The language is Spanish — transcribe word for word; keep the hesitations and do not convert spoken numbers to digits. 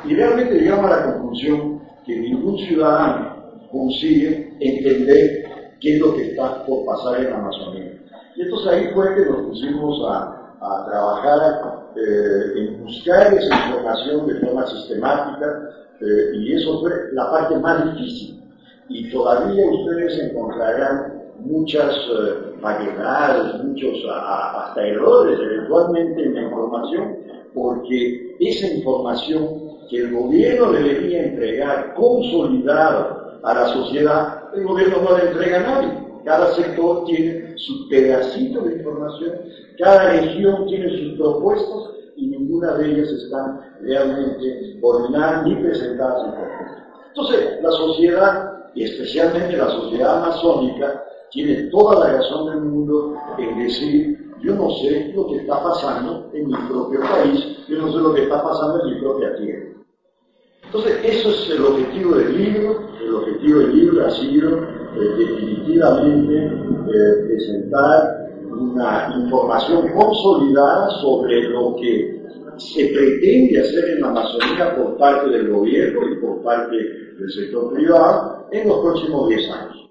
Y realmente llegamos a la conclusión que ningún ciudadano consigue entender qué es lo que está por pasar en la Amazonía. Y entonces ahí fue que nos pusimos a, a trabajar eh, en buscar esa información de forma sistemática, eh, y eso fue la parte más difícil. Y todavía ustedes encontrarán muchas eh, vaguedades, muchos a, hasta errores eventualmente en la información, porque esa información que el gobierno debería entregar consolidada a la sociedad, el gobierno no la entrega a nadie. Cada sector tiene su pedacito de información, cada región tiene sus propuestas y ninguna de ellas está realmente coordinada ni presentada en propuestas. Entonces, la sociedad, y especialmente la sociedad amazónica, tiene toda la razón del mundo en decir: yo no sé lo que está pasando en mi propio país, yo no sé lo que está pasando en mi propia tierra. Entonces, eso es el objetivo del libro. El objetivo del libro ha sido eh, definitivamente eh, presentar una información consolidada sobre lo que se pretende hacer en la Amazonía por parte del gobierno y por parte del sector privado en los próximos diez años.